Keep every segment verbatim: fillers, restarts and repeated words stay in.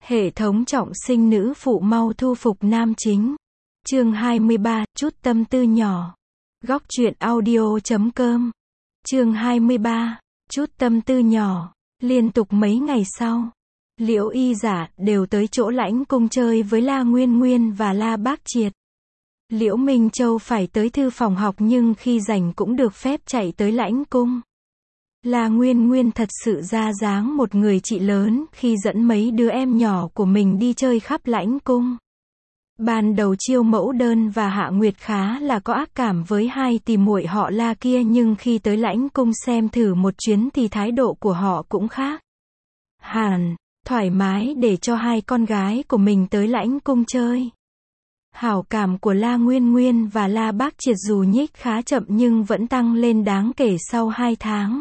Hệ thống trọng sinh nữ phụ mau thu phục nam chính. Chương hai mươi ba, chút tâm tư nhỏ. Góc truyện audio chấm com. Chương hai mươi ba, chút tâm tư nhỏ. Liên tục mấy ngày sau, Liễu Y Giả đều tới chỗ Lãnh Cung chơi với La Nguyên Nguyên và La Bác Triệt. Liễu Minh Châu phải tới thư phòng học nhưng khi rảnh cũng được phép chạy tới Lãnh Cung. La Nguyên Nguyên thật sự ra dáng một người chị lớn khi dẫn mấy đứa em nhỏ của mình đi chơi khắp Lãnh Cung. Ban đầu Chiêu Mẫu Đơn và Hạ Nguyệt khá là có ác cảm với hai tỷ muội họ La kia, nhưng khi tới Lãnh Cung xem thử một chuyến thì thái độ của họ cũng khác hẳn, thoải mái để cho hai con gái của mình tới Lãnh Cung chơi. Hảo cảm của La Nguyên Nguyên và La Bác Triệt dù nhích khá chậm nhưng vẫn tăng lên đáng kể sau hai tháng.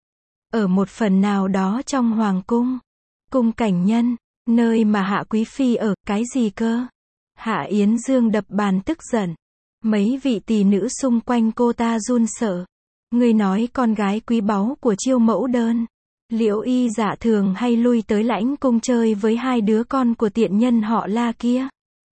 Ở một phần nào đó trong Hoàng Cung, Cung Cảnh Nhân, nơi mà Hạ Quý Phi ở, cái gì cơ? Hạ Yến Dương đập bàn tức giận. Mấy vị tỷ nữ xung quanh cô ta run sợ. Người nói con gái quý báu của Chiêu Mẫu Đơn, Liễu Y Dạ thường hay lui tới Lãnh Cung chơi với hai đứa con của tiện nhân họ La kia.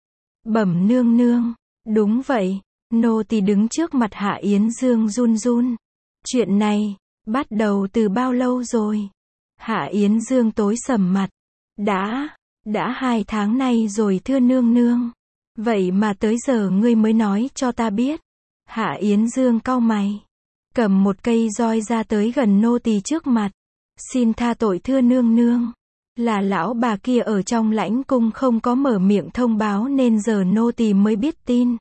Bẩm nương nương. Đúng vậy. Nô tỳ đứng trước mặt Hạ Yến Dương run run. Chuyện này bắt đầu từ bao lâu rồi? Hạ Yến Dương tối sầm mặt. Đã, đã hai tháng nay rồi thưa nương nương. Vậy mà tới giờ ngươi mới nói cho ta biết. Hạ Yến Dương cau mày, cầm một cây roi ra tới gần nô tỳ trước mặt. Xin tha tội thưa nương nương. Là lão bà kia ở trong Lãnh Cung không có mở miệng thông báo nên giờ nô tỳ mới biết tin.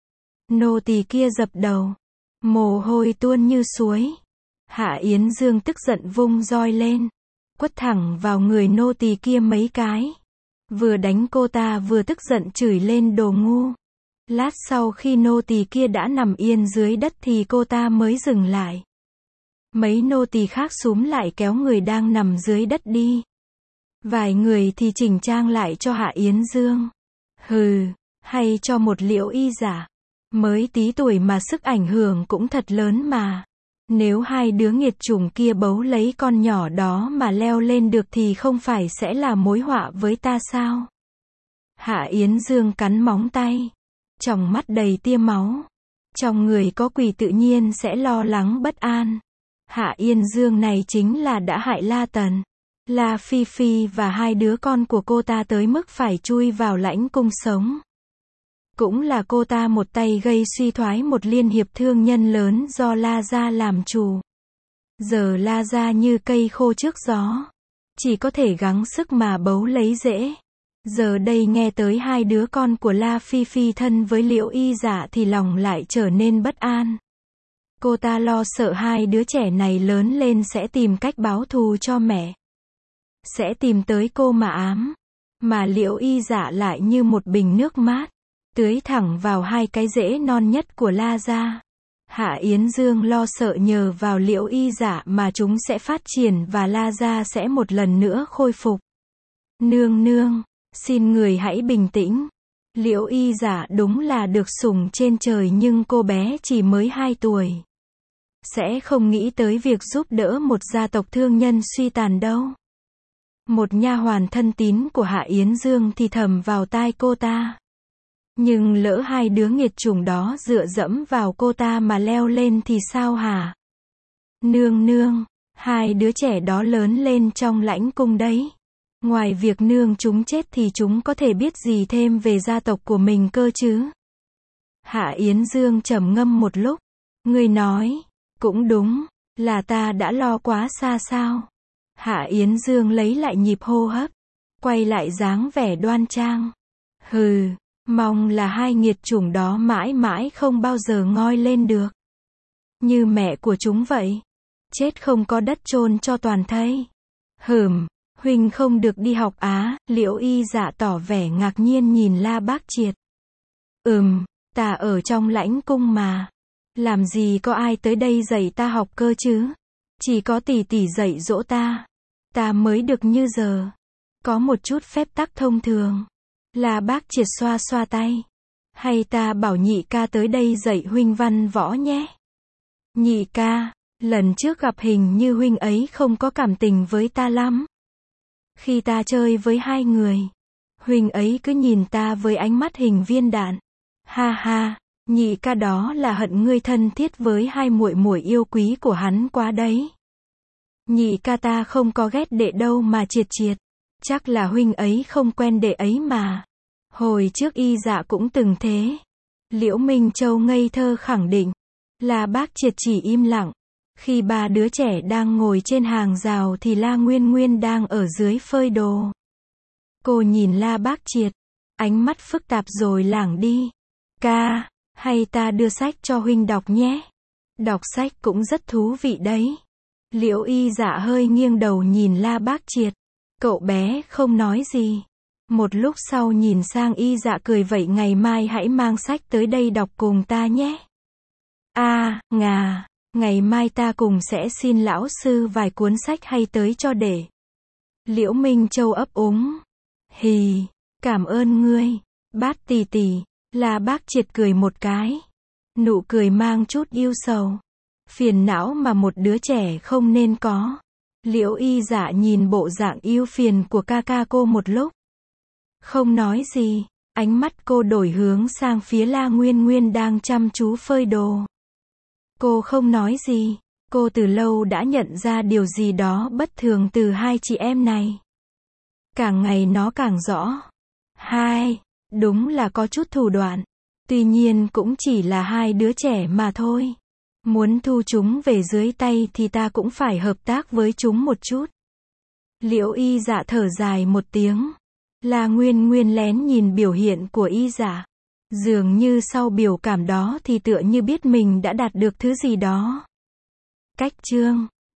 Nô tỳ kia dập đầu, mồ hôi tuôn như suối. Hạ Yến Dương tức giận vung roi lên, quất thẳng vào người nô tỳ kia mấy cái. Vừa đánh cô ta vừa tức giận chửi lên đồ ngu. Lát sau khi nô tỳ kia đã nằm yên dưới đất thì cô ta mới dừng lại. Mấy nô tỳ khác xúm lại kéo người đang nằm dưới đất đi. Vài người thì chỉnh trang lại cho Hạ Yến Dương. Hừ, hay cho một Liễu Y Giả. Mới tí tuổi mà sức ảnh hưởng cũng thật lớn mà. Nếu hai đứa nghiệt chủng kia bấu lấy con nhỏ đó mà leo lên được thì không phải sẽ là mối họa với ta sao? Hạ Yến Dương cắn móng tay, tròng mắt đầy tia máu. Trong người có quỷ tự nhiên sẽ lo lắng bất an. Hạ Yến Dương này chính là đã hại La Tần, La Phi Phi và hai đứa con của cô ta tới mức phải chui vào Lãnh Cung sống. Cũng là cô ta một tay gây suy thoái một liên hiệp thương nhân lớn do La Gia làm chủ. Giờ La Gia như cây khô trước gió, chỉ có thể gắng sức mà bấu lấy rễ. Giờ đây nghe tới hai đứa con của La Phi Phi thân với Liễu Y Giả thì lòng lại trở nên bất an. Cô ta lo sợ hai đứa trẻ này lớn lên sẽ tìm cách báo thù cho mẹ, sẽ tìm tới cô mà ám. Mà Liễu Y Giả lại như một bình nước mát, tưới thẳng vào hai cái rễ non nhất của La Gia. Hạ Yến Dương lo sợ nhờ vào Liễu Y Giả mà chúng sẽ phát triển và La Gia sẽ một lần nữa khôi phục. Nương nương, xin người hãy bình tĩnh. Liễu Y Giả đúng là được sủng trên trời nhưng cô bé chỉ mới hai tuổi. Sẽ không nghĩ tới việc giúp đỡ một gia tộc thương nhân suy tàn đâu. Một nha hoàn thân tín của Hạ Yến Dương thì thầm vào tai cô ta. Nhưng lỡ hai đứa nghiệt chủng đó dựa dẫm vào cô ta mà leo lên thì sao hả? Nương nương, hai đứa trẻ đó lớn lên trong Lãnh Cung đấy. Ngoài việc nương chúng chết thì chúng có thể biết gì thêm về gia tộc của mình cơ chứ? Hạ Yến Dương trầm ngâm một lúc. Người nói, cũng đúng, là ta đã lo quá xa sao? Hạ Yến Dương lấy lại nhịp hô hấp, quay lại dáng vẻ đoan trang. Hừ, mong là hai nghiệt chủng đó mãi mãi không bao giờ ngoi lên được. Như mẹ của chúng vậy. Chết không có đất chôn cho toàn thây. Hừm, huynh không được đi học á? Liễu Y Dạ tỏ vẻ ngạc nhiên nhìn La Bác Triệt. Ừm, ta ở trong Lãnh Cung mà. Làm gì có ai tới đây dạy ta học cơ chứ? Chỉ có tỷ tỷ dạy dỗ ta. Ta mới được như giờ. Có một chút phép tắc thông thường. La Bác Triệt xoa xoa tay. Hay ta bảo nhị ca tới đây dạy huynh văn võ nhé. Nhị ca, lần trước gặp hình như huynh ấy không có cảm tình với ta lắm. Khi ta chơi với hai người, huynh ấy cứ nhìn ta với ánh mắt hình viên đạn. Ha ha, nhị ca đó là hận ngươi thân thiết với hai muội muội yêu quý của hắn quá đấy. Nhị ca ta không có ghét đệ đâu mà triệt triệt. Chắc là huynh ấy không quen đệ ấy mà. Hồi trước Y Dạ cũng từng thế. Liễu Minh Châu ngây thơ khẳng định. La Bác Triệt chỉ im lặng. Khi ba đứa trẻ đang ngồi trên hàng rào thì La Nguyên Nguyên đang ở dưới phơi đồ. Cô nhìn La Bác Triệt, ánh mắt phức tạp rồi lảng đi. Ca, hay ta đưa sách cho huynh đọc nhé. Đọc sách cũng rất thú vị đấy. Liễu Y Dạ hơi nghiêng đầu nhìn La Bác Triệt. Cậu bé không nói gì. Một lúc sau nhìn sang Y Dạ cười, vậy ngày mai hãy mang sách tới đây đọc cùng ta nhé. A, à, ngà, ngày mai ta cùng sẽ xin lão sư vài cuốn sách hay tới cho để. Liễu Minh Châu ấp úng. Hì, cảm ơn ngươi, Bát tỷ tỷ. La Bác Triệt cười một cái. Nụ cười mang chút yêu sầu. Phiền não mà một đứa trẻ không nên có. Liễu Y Dạ nhìn bộ dạng yêu phiền của ca ca cô một lúc. Không nói gì, ánh mắt cô đổi hướng sang phía La Nguyên Nguyên đang chăm chú phơi đồ. Cô không nói gì, cô từ lâu đã nhận ra điều gì đó bất thường từ hai chị em này. Càng ngày nó càng rõ. Hai, đúng là có chút thủ đoạn. Tuy nhiên cũng chỉ là hai đứa trẻ mà thôi. Muốn thu chúng về dưới tay thì ta cũng phải hợp tác với chúng một chút. Liễu Y Dạ thở dài một tiếng. La Nguyên Nguyên lén nhìn biểu hiện của Y Dạ. Dường như sau biểu cảm đó thì tựa như biết mình đã đạt được thứ gì đó. Cách chương